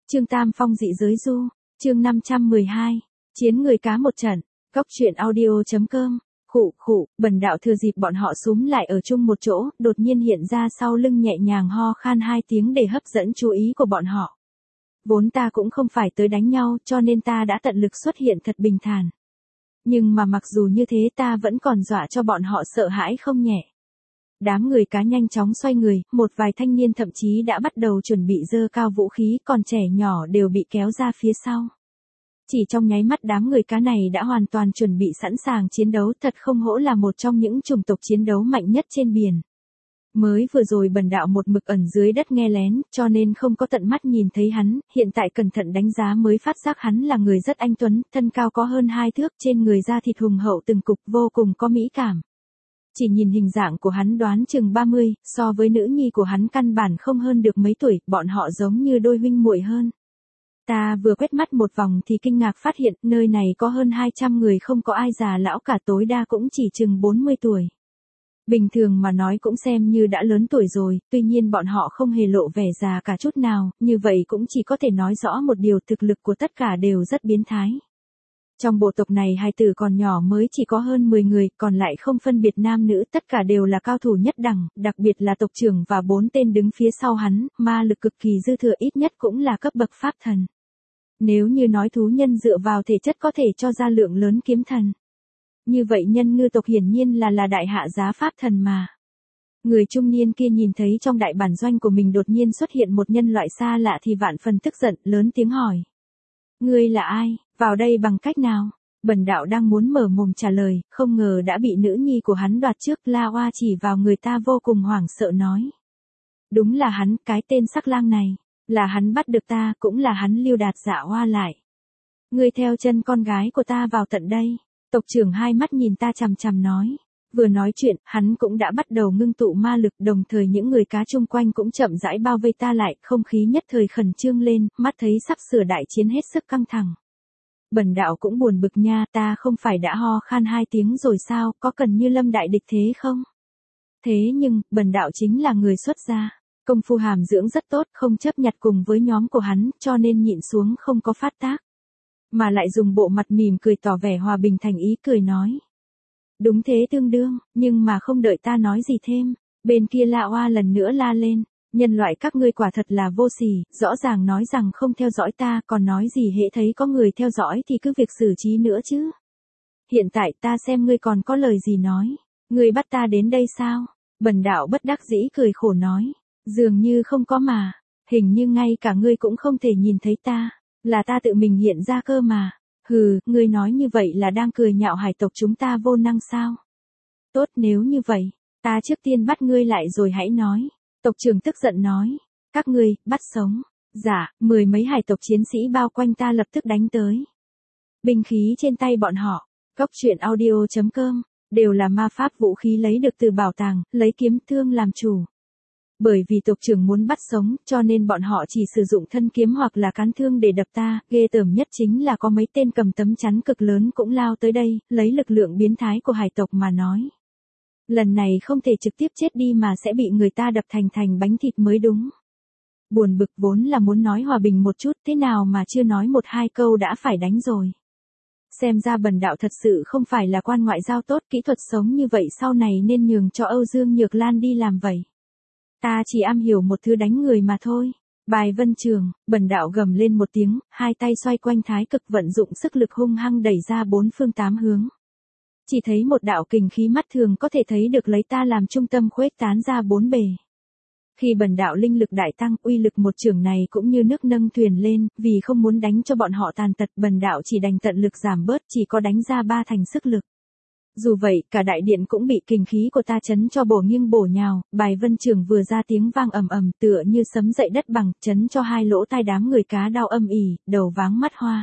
Trương Tam Phong dị giới du, chương 512, chiến người cá một trận, góc truyện audio.com, bần đạo thừa dịp bọn họ xúm lại ở chung một chỗ, đột nhiên hiện ra sau lưng nhẹ nhàng ho khan 2 tiếng để hấp dẫn chú ý của bọn họ. Vốn ta cũng không phải tới đánh nhau cho nên ta đã tận lực xuất hiện thật bình thản. Nhưng mà mặc dù như thế ta vẫn còn dọa cho bọn họ sợ hãi không nhẹ. Đám người cá nhanh chóng xoay người, một vài thanh niên thậm chí đã bắt đầu chuẩn bị giơ cao vũ khí, còn trẻ nhỏ đều bị kéo ra phía sau. Chỉ trong nháy mắt đám người cá này đã hoàn toàn chuẩn bị sẵn sàng chiến đấu, thật không hổ là một trong những chủng tộc chiến đấu mạnh nhất trên biển. Mới vừa rồi bần đạo một mực ẩn dưới đất nghe lén, cho nên không có tận mắt nhìn thấy hắn, hiện tại cẩn thận đánh giá mới phát giác hắn là người rất anh tuấn, thân cao có hơn 2 thước, trên người da thịt hùng hậu từng cục, vô cùng có mỹ cảm. Chỉ nhìn hình dạng của hắn đoán chừng 30, so với nữ nhi của hắn căn bản không hơn được mấy tuổi, bọn họ giống như đôi huynh muội hơn. Ta vừa quét mắt một vòng thì kinh ngạc phát hiện, nơi này có hơn 200 người không có ai già lão cả, tối đa cũng chỉ chừng 40 tuổi. Bình thường mà nói cũng xem như đã lớn tuổi rồi, tuy nhiên bọn họ không hề lộ vẻ già cả chút nào, như vậy cũng chỉ có thể nói rõ một điều, thực lực của tất cả đều rất biến thái. Trong bộ tộc này hài tử còn nhỏ mới chỉ có hơn 10 người, còn lại không phân biệt nam nữ, tất cả đều là cao thủ nhất đẳng, đặc biệt là tộc trưởng và 4 tên đứng phía sau hắn, ma lực cực kỳ dư thừa, ít nhất cũng là cấp bậc pháp thần. Nếu như nói thú nhân dựa vào thể chất có thể cho ra lượng lớn kiếm thần. Như vậy nhân ngư tộc hiển nhiên là đại hạ giá pháp thần mà. Người trung niên kia nhìn thấy trong đại bản doanh của mình đột nhiên xuất hiện một nhân loại xa lạ thì vạn phần tức giận, lớn tiếng hỏi. Ngươi là ai, vào đây bằng cách nào? Bần đạo đang muốn mở mồm trả lời, không ngờ đã bị nữ nhi của hắn đoạt trước. La Oa chỉ vào người ta vô cùng hoảng sợ nói. Đúng là hắn, cái tên sắc lang này. Là hắn bắt được ta, cũng là hắn lưu đạt Dạ Oa lại. Ngươi theo chân con gái của ta vào tận đây. Tộc trưởng hai mắt nhìn ta chằm chằm nói. Vừa nói chuyện, hắn cũng đã bắt đầu ngưng tụ ma lực, đồng thời những người cá chung quanh cũng chậm rãi bao vây ta lại, không khí nhất thời khẩn trương lên, mắt thấy sắp sửa đại chiến hết sức căng thẳng. Bần đạo cũng buồn bực nha, ta không phải đã ho khan 2 tiếng rồi sao, có cần như lâm đại địch thế không? Thế nhưng, bần đạo chính là người xuất gia, công phu hàm dưỡng rất tốt, không chấp nhặt cùng với nhóm của hắn, cho nên nhịn xuống không có phát tác. Mà lại dùng bộ mặt mỉm cười tỏ vẻ hòa bình thành ý cười nói. Đúng thế tương đương, nhưng mà không đợi ta nói gì thêm, bên kia La Oa lần nữa la lên, nhân loại các ngươi quả thật là vô sỉ, rõ ràng nói rằng không theo dõi ta, còn nói gì hễ thấy có người theo dõi thì cứ việc xử trí nữa chứ. Hiện tại ta xem ngươi còn có lời gì nói, ngươi bắt ta đến đây sao? Bần đạo bất đắc dĩ cười khổ nói, dường như không có mà, hình như ngay cả ngươi cũng không thể nhìn thấy ta, là ta tự mình hiện ra cơ mà. Hừ, ngươi nói như vậy là đang cười nhạo hải tộc chúng ta vô năng sao? Tốt, nếu như vậy, ta trước tiên bắt ngươi lại rồi hãy nói. Tộc trưởng tức giận nói. Các ngươi, bắt sống. Dạ, 10 mấy hải tộc chiến sĩ bao quanh ta lập tức đánh tới. Binh khí trên tay bọn họ, góc truyện audio.com, đều là ma pháp vũ khí lấy được từ bảo tàng, lấy kiếm thương làm chủ. Bởi vì tộc trưởng muốn bắt sống, cho nên bọn họ chỉ sử dụng thân kiếm hoặc là cán thương để đập ta, ghê tởm nhất chính là có mấy tên cầm tấm chắn cực lớn cũng lao tới đây, lấy lực lượng biến thái của hải tộc mà nói. Lần này không thể trực tiếp chết đi mà sẽ bị người ta đập thành bánh thịt mới đúng. Buồn bực, vốn là muốn nói hòa bình một chút, thế nào mà chưa nói 1-2 câu đã phải đánh rồi. Xem ra bần đạo thật sự không phải là quan ngoại giao tốt, kỹ thuật sống như vậy sau này nên nhường cho Âu Dương Nhược Lan đi làm vậy. Ta chỉ am hiểu một thứ đánh người mà thôi. Bài vân trường, bần đạo gầm lên một tiếng, 2 tay xoay quanh thái cực vận dụng sức lực hung hăng đẩy ra 4 phương 8 hướng. Chỉ thấy một đạo kình khí mắt thường có thể thấy được lấy ta làm trung tâm khuếch tán ra 4 bề. Khi bần đạo linh lực đại tăng, uy lực một chưởng này cũng như nước nâng thuyền lên, vì không muốn đánh cho bọn họ tàn tật, bần đạo chỉ đành tận lực giảm bớt, chỉ có đánh ra 3 thành sức lực. Dù vậy, cả đại điện cũng bị kình khí của ta chấn cho bổ nghiêng bổ nhào, bài vân trường vừa ra tiếng vang ầm ầm tựa như sấm dậy đất bằng, chấn cho 2 lỗ tai đám người cá đau âm ỉ, đầu váng mắt hoa.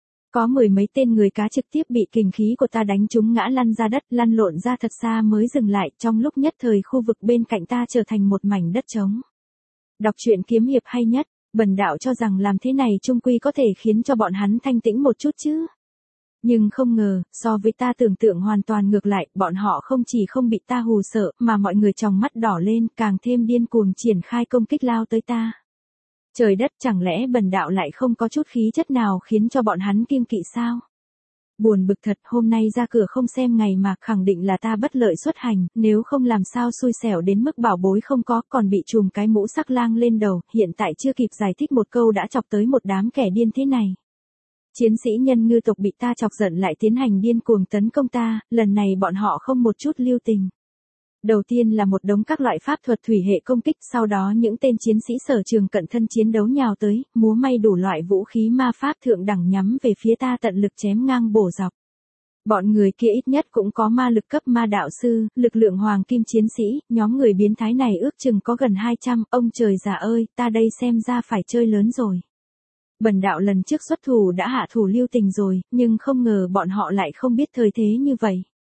Có 10 mấy tên người cá trực tiếp bị kình khí của ta đánh trúng ngã lăn ra đất, lăn lộn ra thật xa mới dừng lại, trong lúc nhất thời khu vực bên cạnh ta trở thành một mảnh đất trống. Đọc truyện kiếm hiệp hay nhất, bần đạo cho rằng làm thế này chung quy có thể khiến cho bọn hắn thanh tĩnh một chút chứ. Nhưng không ngờ, so với ta tưởng tượng hoàn toàn ngược lại, bọn họ không chỉ không bị ta hù sợ, mà mọi người tròng mắt đỏ lên, càng thêm điên cuồng triển khai công kích lao tới ta. Trời đất, chẳng lẽ bần đạo lại không có chút khí chất nào khiến cho bọn hắn kiêng kỵ sao? Buồn bực thật, hôm nay ra cửa không xem ngày mà khẳng định là ta bất lợi xuất hành, nếu không làm sao xui xẻo đến mức bảo bối không có, còn bị trùm cái mũ sắc lang lên đầu, hiện tại chưa kịp giải thích một câu đã chọc tới một đám kẻ điên thế này. Chiến sĩ nhân ngư tộc bị ta chọc giận lại tiến hành điên cuồng tấn công ta, lần này bọn họ không một chút lưu tình. Đầu tiên là một đống các loại pháp thuật thủy hệ công kích, sau đó những tên chiến sĩ sở trường cận thân chiến đấu nhào tới, múa may đủ loại vũ khí ma pháp thượng đẳng nhắm về phía ta tận lực chém ngang bổ dọc. Bọn người kia ít nhất cũng có ma lực cấp ma đạo sư, lực lượng hoàng kim chiến sĩ, nhóm người biến thái này ước chừng có gần 200, ông trời già ơi, ta đây xem ra phải chơi lớn rồi. Bần đạo lần trước xuất thủ đã hạ thủ lưu tình rồi, nhưng không ngờ bọn họ lại không biết thời thế như vậy.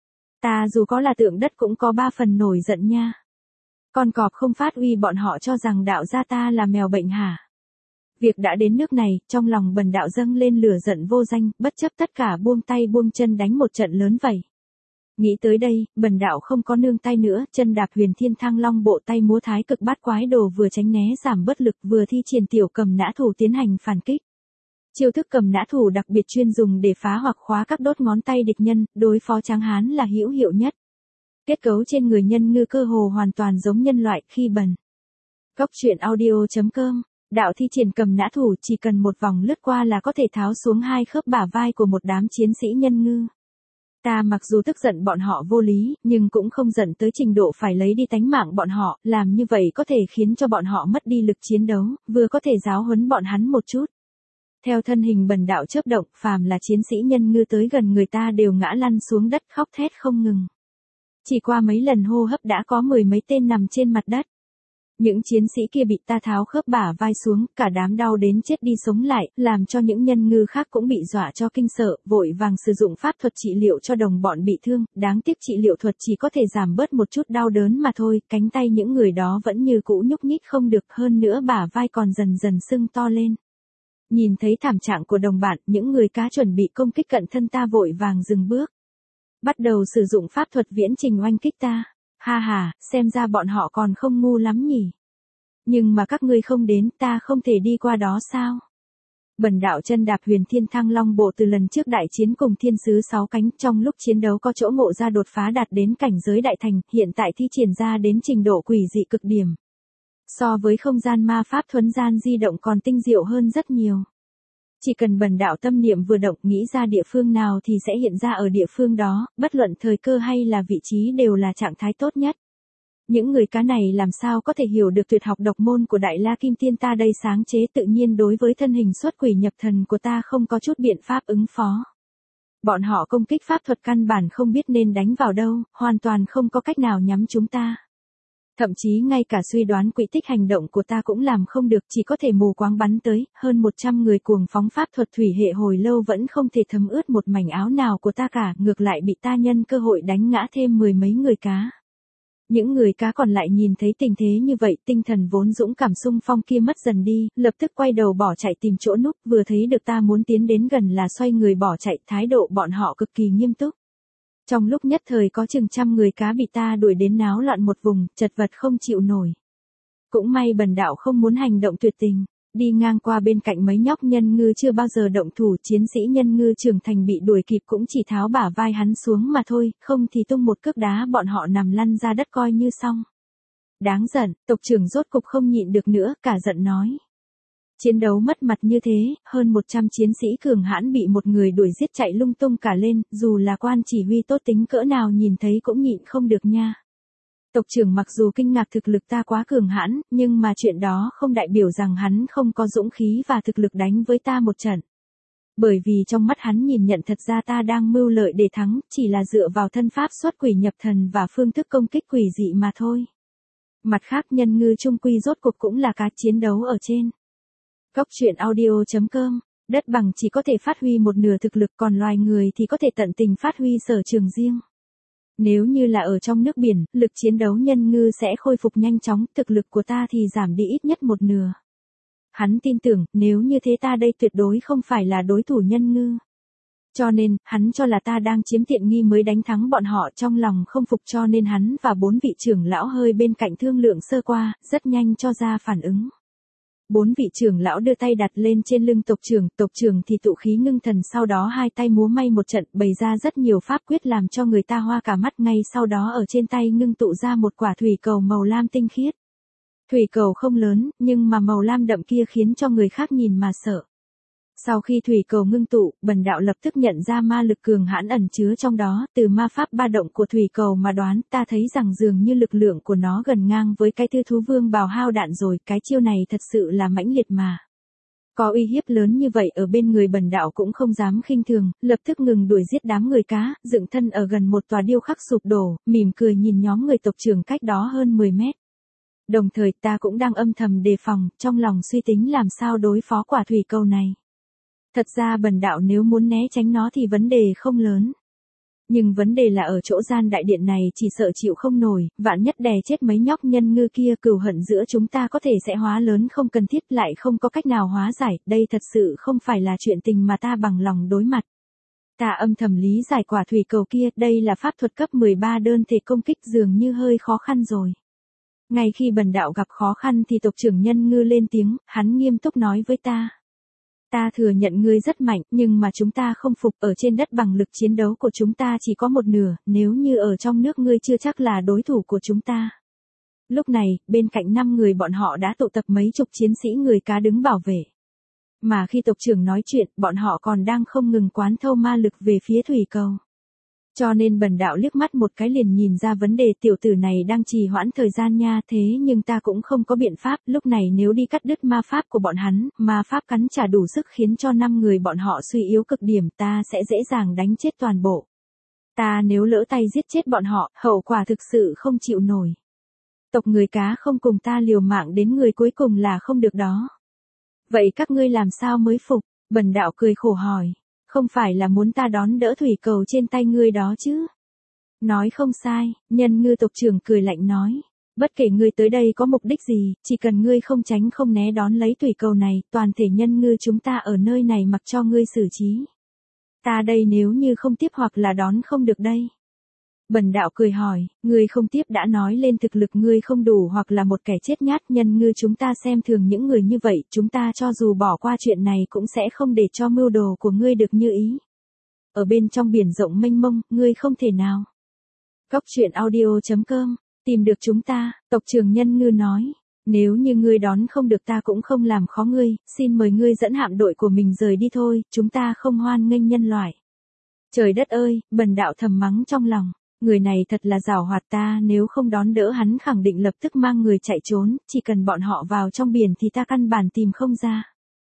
Ta dù có là tượng đất cũng có 3 phần nổi giận nha. Con cọp không phát uy bọn họ cho rằng đạo gia ta là mèo bệnh hả? Việc đã đến nước này, trong lòng bần đạo dâng lên lửa giận vô danh, bất chấp tất cả buông tay buông chân đánh một trận lớn vậy. Nghĩ tới đây, bần đạo không có nương tay nữa, chân đạp huyền thiên thăng long bộ tay múa thái cực bát quái đồ vừa tránh né giảm bất lực vừa thi triển tiểu cầm nã thủ tiến hành phản kích. Chiêu thức cầm nã thủ đặc biệt chuyên dùng để phá hoặc khóa các đốt ngón tay địch nhân, đối phó tráng hán là hữu hiệu nhất. Kết cấu trên người nhân ngư cơ hồ hoàn toàn giống nhân loại khi bần. Góc truyện audio.com, đạo thi triển cầm nã thủ chỉ cần một vòng lướt qua là có thể tháo xuống 2 khớp bả vai của một đám chiến sĩ nhân ngư. Ta mặc dù tức giận bọn họ vô lý, nhưng cũng không giận tới trình độ phải lấy đi tánh mạng bọn họ, làm như vậy có thể khiến cho bọn họ mất đi lực chiến đấu, vừa có thể giáo huấn bọn hắn một chút. Theo thân hình bần đạo chớp động, phàm là chiến sĩ nhân ngư tới gần người ta đều ngã lăn xuống đất khóc thét không ngừng. Chỉ qua mấy lần hô hấp đã có 10 mấy tên nằm trên mặt đất. Những chiến sĩ kia bị ta tháo khớp bả vai xuống, cả đám đau đến chết đi sống lại, làm cho những nhân ngư khác cũng bị dọa cho kinh sợ, vội vàng sử dụng pháp thuật trị liệu cho đồng bọn bị thương, đáng tiếc trị liệu thuật chỉ có thể giảm bớt một chút đau đớn mà thôi, cánh tay những người đó vẫn như cũ nhúc nhích không được, hơn nữa bả vai còn dần dần sưng to lên. Nhìn thấy thảm trạng của đồng bạn, những người cá chuẩn bị công kích cận thân ta vội vàng dừng bước. Bắt đầu sử dụng pháp thuật viễn trình oanh kích ta. Ha ha, xem ra bọn họ còn không ngu lắm nhỉ. Nhưng mà các ngươi không đến, ta không thể đi qua đó sao? Bần đạo chân đạp huyền thiên thăng long bộ từ lần trước đại chiến cùng thiên sứ 6 cánh, trong lúc chiến đấu có chỗ ngộ ra đột phá đạt đến cảnh giới đại thành, hiện tại thi triển ra đến trình độ quỷ dị cực điểm. So với không gian ma pháp thuấn gian di động còn tinh diệu hơn rất nhiều. Chỉ cần bần đạo tâm niệm vừa động nghĩ ra địa phương nào thì sẽ hiện ra ở địa phương đó, bất luận thời cơ hay là vị trí đều là trạng thái tốt nhất. Những người cá này làm sao có thể hiểu được tuyệt học độc môn của Đại La Kim Tiên ta đây sáng chế, tự nhiên đối với thân hình xuất quỷ nhập thần của ta không có chút biện pháp ứng phó. Bọn họ công kích pháp thuật căn bản không biết nên đánh vào đâu, hoàn toàn không có cách nào nhắm chúng ta. Thậm chí ngay cả suy đoán quỹ tích hành động của ta cũng làm không được, chỉ có thể mù quáng bắn tới, hơn 100 người cuồng phóng pháp thuật thủy hệ hồi lâu vẫn không thể thấm ướt một mảnh áo nào của ta cả, ngược lại bị ta nhân cơ hội đánh ngã thêm 10 mấy người cá. Những người cá còn lại nhìn thấy tình thế như vậy, tinh thần vốn dũng cảm xung phong kia mất dần đi, lập tức quay đầu bỏ chạy tìm chỗ núp, vừa thấy được ta muốn tiến đến gần là xoay người bỏ chạy, thái độ bọn họ cực kỳ nghiêm túc. Trong lúc nhất thời có chừng 100 người cá bị ta đuổi đến náo loạn một vùng, chật vật không chịu nổi. Cũng may bần đạo không muốn hành động tuyệt tình, đi ngang qua bên cạnh mấy nhóc nhân ngư chưa bao giờ động thủ, chiến sĩ nhân ngư trưởng thành bị đuổi kịp cũng chỉ tháo bả vai hắn xuống mà thôi, không thì tung một cước đá bọn họ nằm lăn ra đất coi như xong. Đáng giận, tộc trưởng rốt cục không nhịn được nữa, cả giận nói. Chiến đấu mất mặt như thế, hơn 100 chiến sĩ cường hãn bị một người đuổi giết chạy lung tung cả lên, dù là quan chỉ huy tốt tính cỡ nào nhìn thấy cũng nhịn không được nha. Tộc trưởng mặc dù kinh ngạc thực lực ta quá cường hãn, nhưng mà chuyện đó không đại biểu rằng hắn không có dũng khí và thực lực đánh với ta một trận. Bởi vì trong mắt hắn nhìn nhận thật ra ta đang mưu lợi để thắng, chỉ là dựa vào thân pháp xuất quỷ nhập thần và phương thức công kích quỷ dị mà thôi. Mặt khác nhân ngư trung quy rốt cuộc cũng là cá chiến đấu ở trên. Góc truyện audio.com, đất bằng chỉ có thể phát huy một nửa thực lực, còn loài người thì có thể tận tình phát huy sở trường riêng. Nếu như là ở trong nước biển, lực chiến đấu nhân ngư sẽ khôi phục nhanh chóng, thực lực của ta thì giảm đi ít nhất một nửa. Hắn tin tưởng, nếu như thế ta đây tuyệt đối không phải là đối thủ nhân ngư. Cho nên, hắn cho là ta đang chiếm tiện nghi mới đánh thắng bọn họ, trong lòng không phục, cho nên hắn và 4 vị trưởng lão hơi bên cạnh thương lượng sơ qua, rất nhanh cho ra phản ứng. 4 vị trưởng lão đưa tay đặt lên trên lưng tộc trưởng thì tụ khí ngưng thần, sau đó hai tay múa may một trận, bày ra rất nhiều pháp quyết làm cho người ta hoa cả mắt, ngay sau đó ở trên tay ngưng tụ ra một quả thủy cầu màu lam tinh khiết. Thủy cầu không lớn, nhưng mà màu lam đậm kia khiến cho người khác nhìn mà sợ. Sau khi thủy cầu ngưng tụ, bần đạo lập tức nhận ra ma lực cường hãn ẩn chứa trong đó, từ ma pháp ba động của thủy cầu mà đoán, ta thấy rằng dường như lực lượng của nó gần ngang với cái tư thú vương bào hao đạn rồi, cái chiêu này thật sự là mãnh liệt mà. Có uy hiếp lớn như vậy ở bên người, bần đạo cũng không dám khinh thường, lập tức ngừng đuổi giết đám người cá, dựng thân ở gần một tòa điêu khắc sụp đổ, mỉm cười nhìn nhóm người tộc trưởng cách đó hơn 10 mét. Đồng thời ta cũng đang âm thầm đề phòng, trong lòng suy tính làm sao đối phó quả thủy cầu này. Thật ra bần đạo nếu muốn né tránh nó thì vấn đề không lớn. Nhưng vấn đề là ở chỗ gian đại điện này chỉ sợ chịu không nổi, vạn nhất đè chết mấy nhóc nhân ngư kia, cừu hận giữa chúng ta có thể sẽ hóa lớn không cần thiết, lại không có cách nào hóa giải, đây thật sự không phải là chuyện tình mà ta bằng lòng đối mặt. Ta âm thầm lý giải quả thủy cầu kia, đây là pháp thuật cấp 13 đơn thể công kích, dường như hơi khó khăn rồi. Ngay khi bần đạo gặp khó khăn thì tộc trưởng nhân ngư lên tiếng, hắn nghiêm túc nói với ta. Ta thừa nhận ngươi rất mạnh, nhưng mà chúng ta không phục, ở trên đất bằng lực chiến đấu của chúng ta chỉ có một nửa, nếu như ở trong nước ngươi chưa chắc là đối thủ của chúng ta. Lúc này, bên cạnh 5 người bọn họ đã tụ tập mấy chục chiến sĩ người cá đứng bảo vệ. Mà khi tộc trưởng nói chuyện, bọn họ còn đang không ngừng quán thâu ma lực về phía thủy cầu. Cho nên bần đạo liếc mắt một cái liền nhìn ra vấn đề, tiểu tử này đang trì hoãn thời gian nha, thế nhưng ta cũng không có biện pháp, lúc này nếu đi cắt đứt ma pháp của bọn hắn, ma pháp cắn trả đủ sức khiến cho 5 người bọn họ suy yếu cực điểm, ta sẽ dễ dàng đánh chết toàn bộ. Ta nếu lỡ tay giết chết bọn họ, hậu quả thực sự không chịu nổi. Tộc người cá không cùng ta liều mạng đến người cuối cùng là không được đó. Vậy các ngươi làm sao mới phục? Bần đạo cười khổ hỏi. Không phải là muốn ta đón đỡ thủy cầu trên tay ngươi đó chứ? Nói không sai, nhân ngư tộc trưởng cười lạnh nói. Bất kể ngươi tới đây có mục đích gì, chỉ cần ngươi không tránh không né đón lấy thủy cầu này, toàn thể nhân ngư chúng ta ở nơi này mặc cho ngươi xử trí. Ta đây nếu như không tiếp hoặc là đón không được đây. Bần đạo cười hỏi, ngươi không tiếp đã nói lên thực lực ngươi không đủ hoặc là một kẻ chết nhát, nhân ngư chúng ta xem thường những người như vậy, chúng ta cho dù bỏ qua chuyện này cũng sẽ không để cho mưu đồ của ngươi được như ý. Ở bên trong biển rộng mênh mông, ngươi không thể nào. Góc truyện audio.com, tìm được chúng ta, tộc trưởng nhân ngư nói. Nếu như ngươi đón không được ta cũng không làm khó ngươi, xin mời ngươi dẫn hạm đội của mình rời đi thôi, chúng ta không hoan nghênh nhân loại. Trời đất ơi, bần đạo thầm mắng trong lòng. Người này thật là giảo hoạt, ta nếu không đón đỡ hắn khẳng định lập tức mang người chạy trốn, chỉ cần bọn họ vào trong biển thì ta căn bản tìm không ra.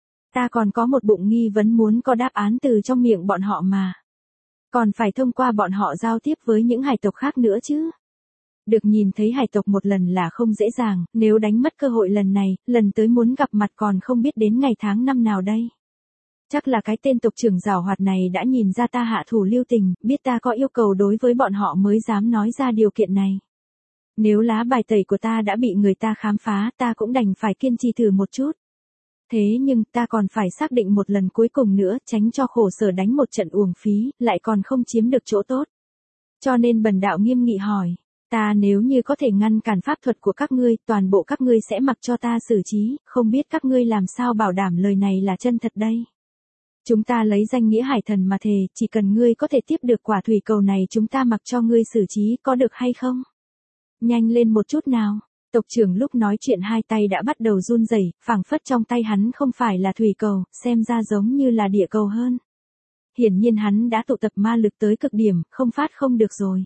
Ta còn có một bụng nghi vấn muốn có đáp án từ trong miệng bọn họ mà. Còn phải thông qua bọn họ giao tiếp với những hải tộc khác nữa chứ. Được nhìn thấy hải tộc một lần là không dễ dàng, nếu đánh mất cơ hội lần này, lần tới muốn gặp mặt còn không biết đến ngày tháng năm nào đây. Chắc là cái tên tộc trưởng giảo hoạt này đã nhìn ra ta hạ thủ lưu tình, biết ta có yêu cầu đối với bọn họ mới dám nói ra điều kiện này. Nếu lá bài tẩy của ta đã bị người ta khám phá, ta cũng đành phải kiên trì thử một chút. Thế nhưng ta còn phải xác định một lần cuối cùng nữa, tránh cho khổ sở đánh một trận uổng phí, lại còn không chiếm được chỗ tốt. Cho nên bần đạo nghiêm nghị hỏi, ta nếu như có thể ngăn cản pháp thuật của các ngươi, toàn bộ các ngươi sẽ mặc cho ta xử trí, không biết các ngươi làm sao bảo đảm lời này là chân thật đây. Chúng ta lấy danh nghĩa hải thần mà thề, chỉ cần ngươi có thể tiếp được quả thủy cầu này chúng ta mặc cho ngươi xử trí, có được hay không? Nhanh lên một chút nào. Tộc trưởng lúc nói chuyện hai tay đã bắt đầu run rẩy, phảng phất trong tay hắn không phải là thủy cầu, xem ra giống như là địa cầu hơn. Hiển nhiên hắn đã tụ tập ma lực tới cực điểm, không phát không được rồi.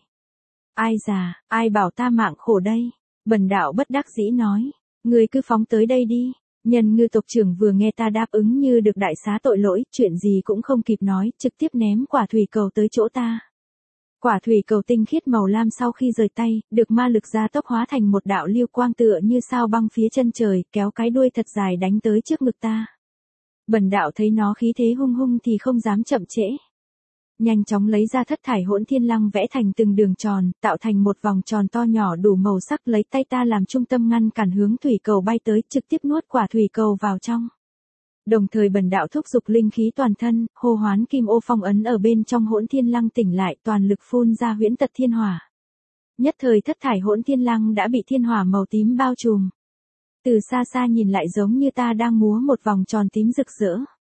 Ai già, ai bảo ta mạng khổ đây? Bần đạo bất đắc dĩ nói, ngươi cứ phóng tới đây đi. Nhân ngư tộc trưởng vừa nghe ta đáp ứng như được đại xá tội lỗi, chuyện gì cũng không kịp nói, trực tiếp ném quả thủy cầu tới chỗ ta. Quả thủy cầu tinh khiết màu lam sau khi rời tay, được ma lực gia tốc hóa thành một đạo lưu quang tựa như sao băng phía chân trời, kéo cái đuôi thật dài đánh tới trước ngực ta. Bần đạo thấy nó khí thế hung hung thì không dám chậm trễ. Nhanh chóng lấy ra thất thải hỗn thiên lăng vẽ thành từng đường tròn, tạo thành một vòng tròn to nhỏ đủ màu sắc, lấy tay ta làm trung tâm ngăn cản hướng thủy cầu bay tới, trực tiếp nuốt quả thủy cầu vào trong. Đồng thời bần đạo thúc giục linh khí toàn thân, hô hoán kim ô phong ấn ở bên trong hỗn thiên lăng tỉnh lại, toàn lực phun ra huyễn tật thiên hỏa. Nhất thời thất thải hỗn thiên lăng đã bị thiên hỏa màu tím bao trùm. Từ xa xa nhìn lại giống như ta đang múa một vòng tròn tím rực rỡ.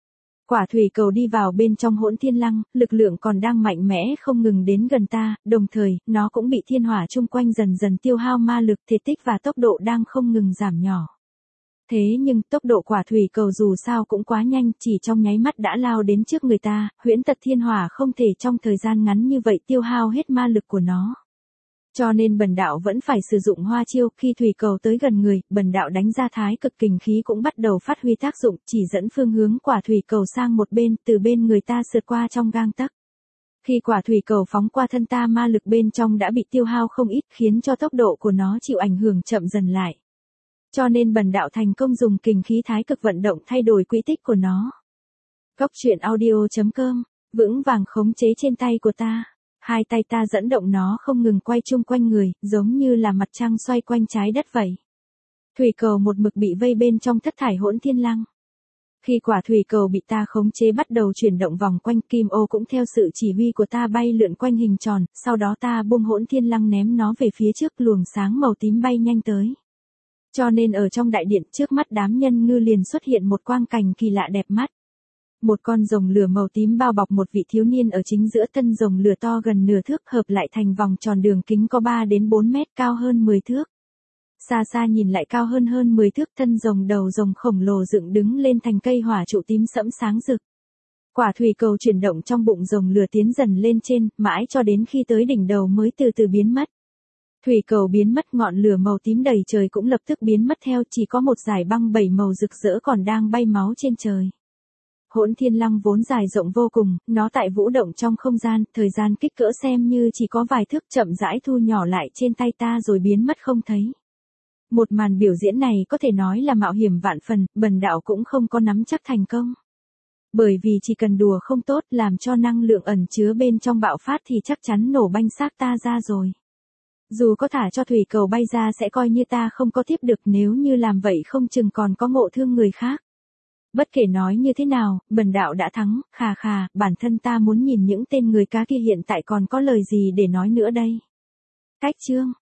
Quả thủy cầu đi vào bên trong Hỗn Thiên Lăng, lực lượng còn đang mạnh mẽ không ngừng đến gần ta, đồng thời, nó cũng bị thiên hỏa chung quanh dần dần tiêu hao ma lực, thể tích và tốc độ đang không ngừng giảm nhỏ. Thế nhưng tốc độ quả thủy cầu dù sao cũng quá nhanh, chỉ trong nháy mắt đã lao đến trước người ta, huyễn tật thiên hỏa không thể trong thời gian ngắn như vậy tiêu hao hết ma lực của nó. Cho nên bần đạo vẫn phải sử dụng hoa chiêu, khi thủy cầu tới gần người, bần đạo đánh ra thái cực kình khí cũng bắt đầu phát huy tác dụng, chỉ dẫn phương hướng quả thủy cầu sang một bên, từ bên người ta sượt qua trong gang tấc. Khi quả thủy cầu phóng qua thân ta, ma lực bên trong đã bị tiêu hao không ít, khiến cho tốc độ của nó chịu ảnh hưởng chậm dần lại. Cho nên bần đạo thành công dùng kình khí thái cực vận động thay đổi quỹ tích của nó. Góc truyện audio.com, vững vàng khống chế trên tay của ta. Hai tay ta dẫn động nó không ngừng quay chung quanh người, giống như là mặt trăng xoay quanh trái đất vậy. Thủy cầu một mực bị vây bên trong thất thải Hỗn Thiên Lăng. Khi quả thủy cầu bị ta khống chế bắt đầu chuyển động vòng quanh, kim ô cũng theo sự chỉ huy của ta bay lượn quanh hình tròn, sau đó ta buông Hỗn Thiên Lăng ném nó về phía trước, luồng sáng màu tím bay nhanh tới. Cho nên ở trong đại điện trước mắt đám nhân ngư liền xuất hiện một quang cảnh kỳ lạ đẹp mắt. Một con rồng lửa màu tím bao bọc một vị thiếu niên ở chính giữa, thân rồng lửa to gần nửa thước, hợp lại thành vòng tròn đường kính có 3 đến 4 mét, cao hơn 10 thước. Xa xa nhìn lại cao hơn 10 thước, thân rồng đầu rồng khổng lồ dựng đứng lên thành cây hỏa trụ tím sẫm sáng rực. Quả thủy cầu chuyển động trong bụng rồng lửa tiến dần lên trên, mãi cho đến khi tới đỉnh đầu mới từ từ biến mất. Thủy cầu biến mất, ngọn lửa màu tím đầy trời cũng lập tức biến mất theo, chỉ có một dải băng 7 màu rực rỡ còn đang bay máu trên trời. Hỗn Thiên Lăng vốn dài rộng vô cùng, nó tại vũ động trong không gian, thời gian kích cỡ xem như chỉ có vài thước, chậm rãi thu nhỏ lại trên tay ta rồi biến mất không thấy. Một màn biểu diễn này có thể nói là mạo hiểm vạn phần, bần đạo cũng không có nắm chắc thành công. Bởi vì chỉ cần đùa không tốt làm cho năng lượng ẩn chứa bên trong bạo phát thì chắc chắn nổ banh xác ta ra rồi. Dù có thả cho thủy cầu bay ra sẽ coi như ta không có tiếp được, nếu như làm vậy không chừng còn có ngộ thương người khác. Bất kể nói như thế nào, bần đạo đã thắng, khà khà, bản thân ta muốn nhìn những tên người cá kia hiện tại còn có lời gì để nói nữa đây. Cách chương